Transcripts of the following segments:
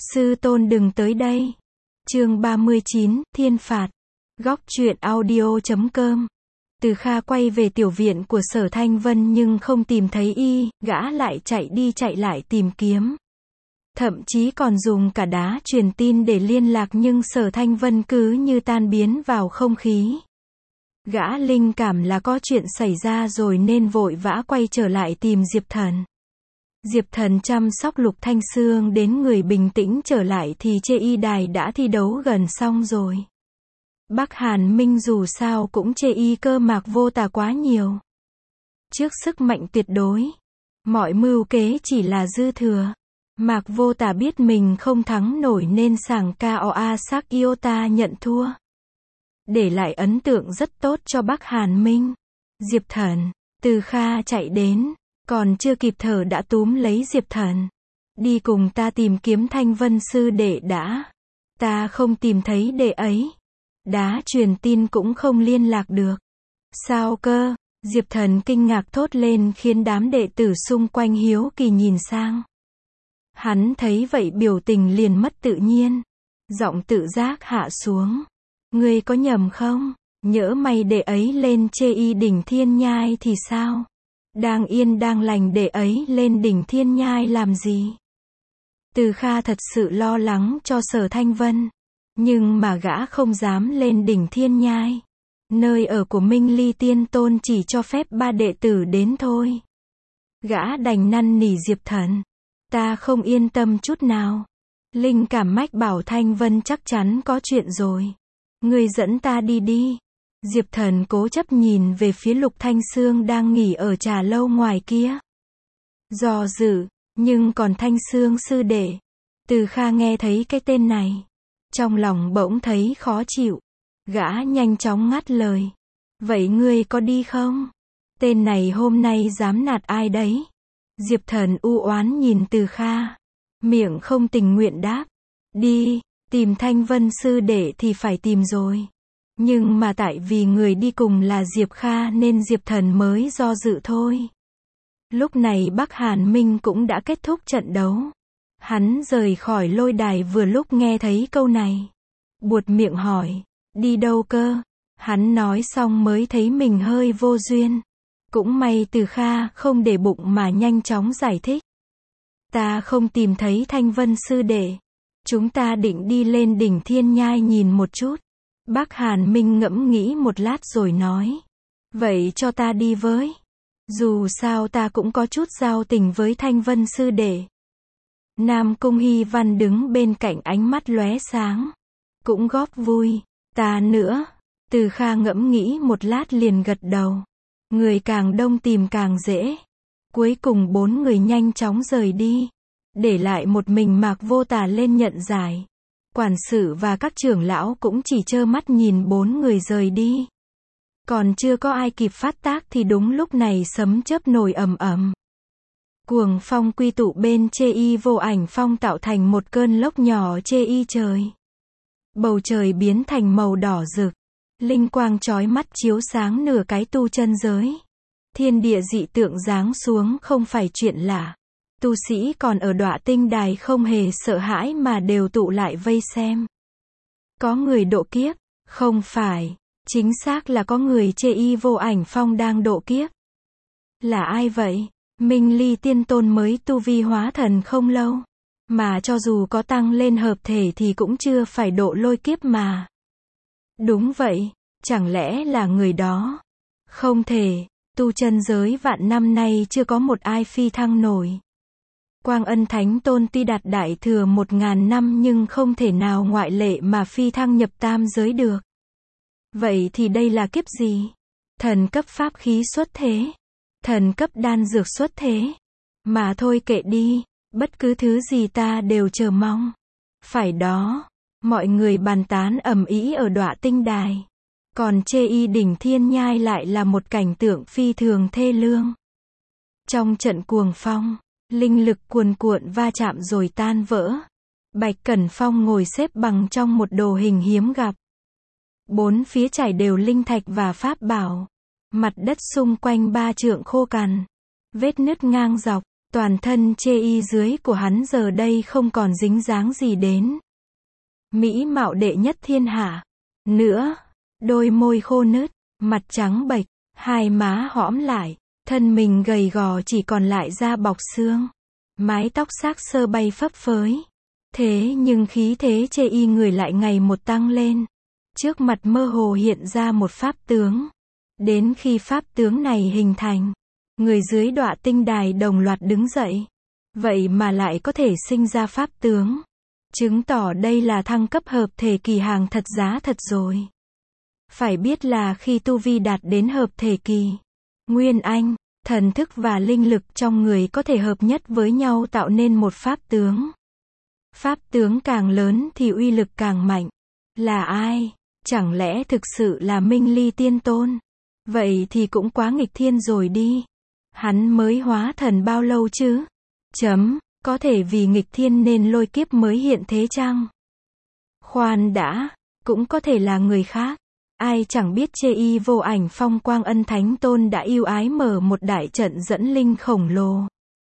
Sư tôn đừng tới đây. Chương 39, Thiên phạt. Góc truyện audio.com. Từ Kha quay về tiểu viện của Sở Thanh Vân nhưng không tìm thấy y, gã lại chạy đi chạy lại tìm kiếm. Thậm chí còn dùng cả đá truyền tin để liên lạc nhưng Sở Thanh Vân cứ như tan biến vào không khí. Gã linh cảm là có chuyện xảy ra rồi nên vội vã quay trở lại tìm Diệp Thần. Diệp Thần chăm sóc Lục Thanh Sương đến người bình tĩnh trở lại thì chê y đài đã thi đấu gần xong rồi. Bắc Hàn Minh dù sao cũng chê y cơ Mạc Vô Tà quá nhiều. Trước sức mạnh tuyệt đối, mọi mưu kế chỉ là dư thừa. Mạc Vô Tà biết mình không thắng nổi nên sảng Koa Sak Iota nhận thua. Để lại ấn tượng rất tốt cho Bắc Hàn Minh. Diệp Thần, Từ Kha chạy đến, còn chưa kịp thở đã túm lấy Diệp Thần. Đi cùng ta tìm kiếm Thanh Vân sư đệ đã. Ta không tìm thấy đệ ấy. Đá truyền tin cũng không liên lạc được. Sao cơ? Diệp Thần kinh ngạc thốt lên khiến đám đệ tử xung quanh hiếu kỳ nhìn sang. Hắn thấy vậy biểu tình liền mất tự nhiên. Giọng tự giác hạ xuống. Ngươi có nhầm không? Nhỡ mày đệ ấy lên chê y đỉnh Thiên Nhai thì sao? Đang yên đang lành đệ ấy lên đỉnh Thiên Nhai làm gì? Từ Kha thật sự lo lắng cho Sở Thanh Vân. Nhưng mà gã không dám lên đỉnh Thiên Nhai. Nơi ở của Minh Ly Tiên Tôn chỉ cho phép 3 đệ tử đến thôi. Gã đành năn nỉ Diệp Thần. Ta không yên tâm chút nào. Linh cảm mách bảo Thanh Vân chắc chắn có chuyện rồi. Ngươi dẫn ta đi đi. Diệp Thần cố chấp nhìn về phía Lục Thanh Sương đang nghỉ ở trà lâu ngoài kia. Do dự, nhưng còn Thanh Sương sư đệ. Từ Kha nghe thấy cái tên này. Trong lòng bỗng thấy khó chịu. Gã nhanh chóng ngắt lời. Vậy ngươi có đi không? Tên này hôm nay dám nạt ai đấy? Diệp Thần u oán nhìn Từ Kha. Miệng không tình nguyện đáp. Đi, tìm Thanh Vân sư đệ thì phải tìm rồi. Nhưng mà tại vì người đi cùng là Diệp Kha nên Diệp Thần mới do dự thôi. Lúc này Bắc Hàn Minh cũng đã kết thúc trận đấu. Hắn rời khỏi lôi đài vừa lúc nghe thấy câu này. Buột miệng hỏi, đi đâu cơ? Hắn nói xong mới thấy mình hơi vô duyên. Cũng may Từ Kha không để bụng mà nhanh chóng giải thích. Ta không tìm thấy Thanh Vân sư đệ. Chúng ta định đi lên đỉnh Thiên Nhai nhìn một chút. Bắc Hàn Minh ngẫm nghĩ một lát rồi nói. Vậy cho ta đi với. Dù sao ta cũng có chút giao tình với Thanh Vân sư đệ. Nam Cung Hy Văn đứng bên cạnh ánh mắt lóe sáng. Cũng góp vui. Ta nữa. Từ Kha ngẫm nghĩ một lát liền gật đầu. Người càng đông tìm càng dễ. Cuối cùng 4 người nhanh chóng rời đi. Để lại một mình Mạc Vô Tà lên nhận giải. Quản sự và các trưởng lão cũng chỉ trơ mắt nhìn 4 người rời đi. Còn chưa có ai kịp phát tác thì đúng lúc này sấm chớp nổi ầm ầm. Cuồng phong quy tụ bên chê y vô ảnh phong tạo thành một cơn lốc nhỏ chê y trời. Bầu trời biến thành màu đỏ rực. Linh quang chói mắt chiếu sáng nửa cái tu chân giới. Thiên địa dị tượng giáng xuống không phải chuyện lạ. Tu sĩ còn ở Đọa Tinh Đài không hề sợ hãi mà đều tụ lại vây xem. Có người độ kiếp? Không phải. Chính xác là có người chê y vô ảnh phong đang độ kiếp. Là ai vậy? Minh Ly Tiên Tôn mới tu vi hóa thần không lâu. Mà cho dù có tăng lên hợp thể thì cũng chưa phải độ lôi kiếp mà. Đúng vậy. Chẳng lẽ là người đó? Không thể. Tu chân giới vạn năm nay chưa có một ai phi thăng nổi. Quang Ân Thánh Tôn tuy đạt đại thừa 1000 năm nhưng không thể nào ngoại lệ mà phi thăng nhập tam giới được. Vậy thì đây là kiếp gì? Thần cấp pháp khí xuất thế? Thần cấp đan dược xuất thế? Mà thôi kệ đi, bất cứ thứ gì ta đều chờ mong. Phải đó, mọi người bàn tán ầm ĩ ở Đọa Tinh Đài. Còn chê y đỉnh Thiên Nhai lại là một cảnh tượng phi thường thê lương. Trong trận cuồng phong, linh lực cuồn cuộn va chạm rồi tan vỡ. Bạch Cẩn Phong ngồi xếp bằng trong một đồ hình hiếm gặp. 4 phía trải đều linh thạch và pháp bảo. Mặt đất xung quanh 3 trượng khô cằn. Vết nứt ngang dọc. Toàn thân chê y dưới của hắn giờ đây không còn dính dáng gì đến mỹ mạo đệ nhất thiên hạ nữa. Đôi môi khô nứt, mặt trắng bệch, hai má hõm lại, thân mình gầy gò chỉ còn lại da bọc xương. Mái tóc xác xơ bay phấp phới. Thế nhưng khí thế chê y người lại ngày một tăng lên. Trước mặt mơ hồ hiện ra một pháp tướng. Đến khi pháp tướng này hình thành, người dưới đọa tinh đài đồng loạt đứng dậy. Vậy mà lại có thể sinh ra pháp tướng. Chứng tỏ đây là thăng cấp hợp thể kỳ hàng thật giá thật rồi. Phải biết là khi tu vi đạt đến hợp thể kỳ, nguyên anh, thần thức và linh lực trong người có thể hợp nhất với nhau tạo nên một pháp tướng. Pháp tướng càng lớn thì uy lực càng mạnh. Là ai? Chẳng lẽ thực sự là Minh Ly Tiên Tôn? Vậy thì cũng quá nghịch thiên rồi đi. Hắn mới hóa thần bao lâu chứ? Có thể vì nghịch thiên nên lôi kiếp mới hiện thế chăng? Khoan đã, cũng có thể là người khác. Ai chẳng biết chê y vô ảnh phong quang ân thánh tôn đã yêu ái mở một đại trận dẫn linh khổng lồ.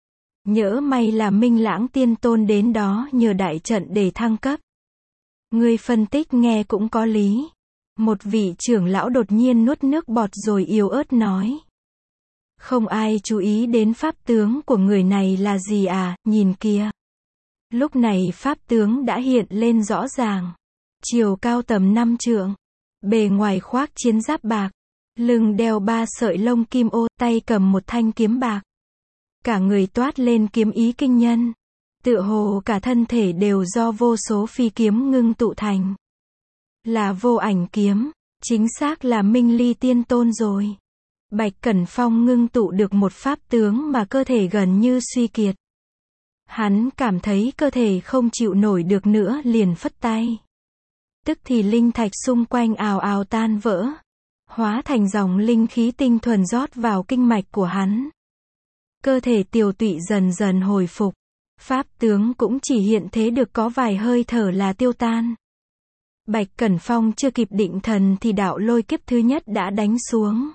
Nhỡ may là Minh Lãng Tiên Tôn đến đó nhờ đại trận để thăng cấp. Người phân tích nghe cũng có lý. Một vị trưởng lão đột nhiên nuốt nước bọt rồi yếu ớt nói. Không ai chú ý đến pháp tướng của người này là gì à, nhìn kìa. Lúc này pháp tướng đã hiện lên rõ ràng. Chiều cao tầm 5 trượng. Bề ngoài khoác chiến giáp bạc. Lưng đeo 3 sợi lông kim ô, tay cầm một thanh kiếm bạc. Cả người toát lên kiếm ý kinh nhân. Tựa hồ cả thân thể đều do vô số phi kiếm ngưng tụ thành. Là vô ảnh kiếm. Chính xác là Minh Ly Tiên Tôn rồi. Bạch Cẩn Phong ngưng tụ được một pháp tướng mà cơ thể gần như suy kiệt. Hắn cảm thấy cơ thể không chịu nổi được nữa liền phất tay. Tức thì linh thạch xung quanh ào ào tan vỡ. Hóa thành dòng linh khí tinh thuần rót vào kinh mạch của hắn. Cơ thể tiều tụy dần dần hồi phục. Pháp tướng cũng chỉ hiện thế được có vài hơi thở là tiêu tan. Bạch Cẩn Phong chưa kịp định thần thì đạo lôi kiếp thứ nhất đã đánh xuống.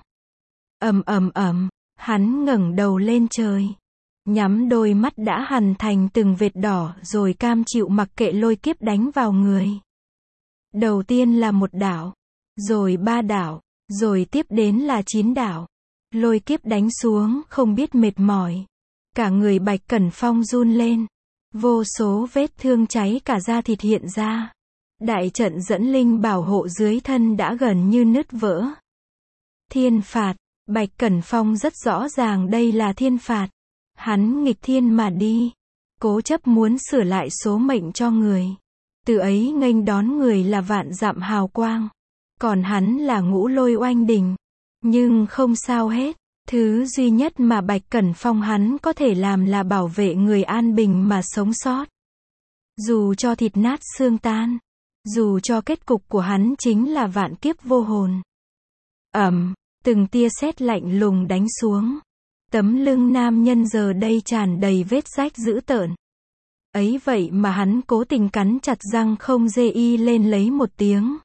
Hắn ngẩng đầu lên trời. Nhắm đôi mắt đã hằn thành từng vệt đỏ rồi cam chịu mặc kệ lôi kiếp đánh vào người. Đầu tiên là 1 đạo, rồi 3 đạo, rồi tiếp đến là 9 đạo. Lôi kiếp đánh xuống không biết mệt mỏi. Cả người Bạch Cẩn Phong run lên. Vô số vết thương cháy cả da thịt hiện ra. Đại trận dẫn linh bảo hộ dưới thân đã gần như nứt vỡ. Thiên phạt. Bạch Cẩn Phong rất rõ ràng đây là thiên phạt. Hắn nghịch thiên mà đi. Cố chấp muốn sửa lại số mệnh cho người. Từ ấy nghênh đón người là vạn dặm hào quang. Còn hắn là ngũ lôi oanh đình. Nhưng không sao hết. Thứ duy nhất mà Bạch Cẩn Phong hắn có thể làm là bảo vệ người an bình mà sống sót. Dù cho thịt nát xương tan. Dù cho kết cục của hắn chính là vạn kiếp vô hồn. Từng tia sét lạnh lùng đánh xuống. Tấm lưng nam nhân giờ đây tràn đầy vết rách dữ tợn. Ấy vậy mà hắn cố tình cắn chặt răng không dê y lên lấy một tiếng.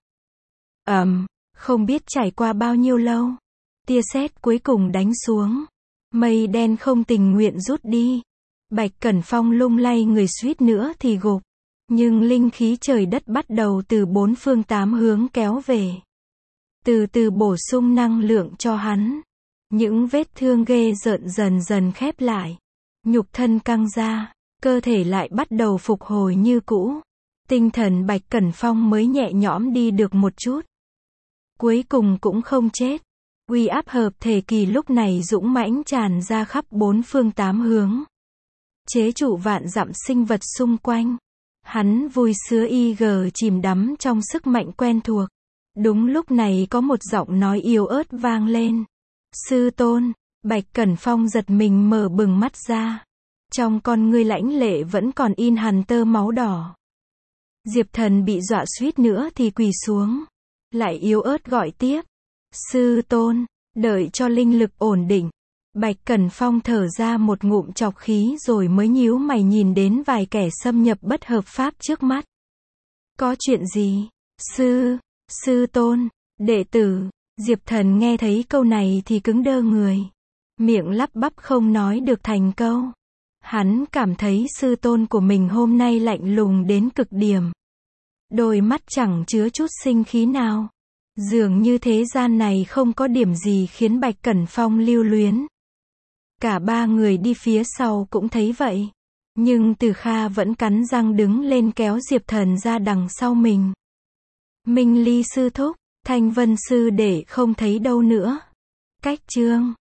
Không biết trải qua bao nhiêu lâu. Tia sét cuối cùng đánh xuống. Mây đen không tình nguyện rút đi. Bạch Cẩn Phong lung lay người suýt nữa thì gục. Nhưng linh khí trời đất bắt đầu từ 4 phương 8 hướng kéo về. Từ từ bổ sung năng lượng cho hắn. Những vết thương ghê rợn dần dần khép lại. Nhục thân căng ra. Cơ thể lại bắt đầu phục hồi như cũ. Tinh thần Bạch Cẩn Phong mới nhẹ nhõm đi được một chút. Cuối cùng cũng không chết. Uy áp hợp thể kỳ lúc này dũng mãnh tràn ra khắp 4 phương 8 hướng. Chế trụ vạn dặm sinh vật xung quanh. Hắn vui sướng chìm đắm trong sức mạnh quen thuộc. Đúng lúc này có một giọng nói yếu ớt vang lên. Sư tôn. Bạch Cẩn Phong giật mình mở bừng mắt ra. Trong con ngươi lãnh lệ vẫn còn in hằn tơ máu đỏ. Diệp Thần bị dọa suýt nữa thì quỳ xuống. Lại yếu ớt gọi tiếp. Sư tôn. Đợi cho linh lực ổn định. Bạch Cẩn Phong thở ra một ngụm trọc khí rồi mới nhíu mày nhìn đến vài kẻ xâm nhập bất hợp pháp trước mắt. Có chuyện gì? Sư tôn, đệ tử. Diệp Thần nghe thấy câu này thì cứng đơ người. Miệng lắp bắp không nói được thành câu. Hắn cảm thấy sư tôn của mình hôm nay lạnh lùng đến cực điểm. Đôi mắt chẳng chứa chút sinh khí nào. Dường như thế gian này không có điểm gì khiến Bạch Cẩn Phong lưu luyến. Cả ba người đi phía sau cũng thấy vậy. Nhưng Từ Kha vẫn cắn răng đứng lên kéo Diệp Thần ra đằng sau mình. Minh Ly sư thúc, Thanh Vân sư đệ không thấy đâu nữa. Cách chương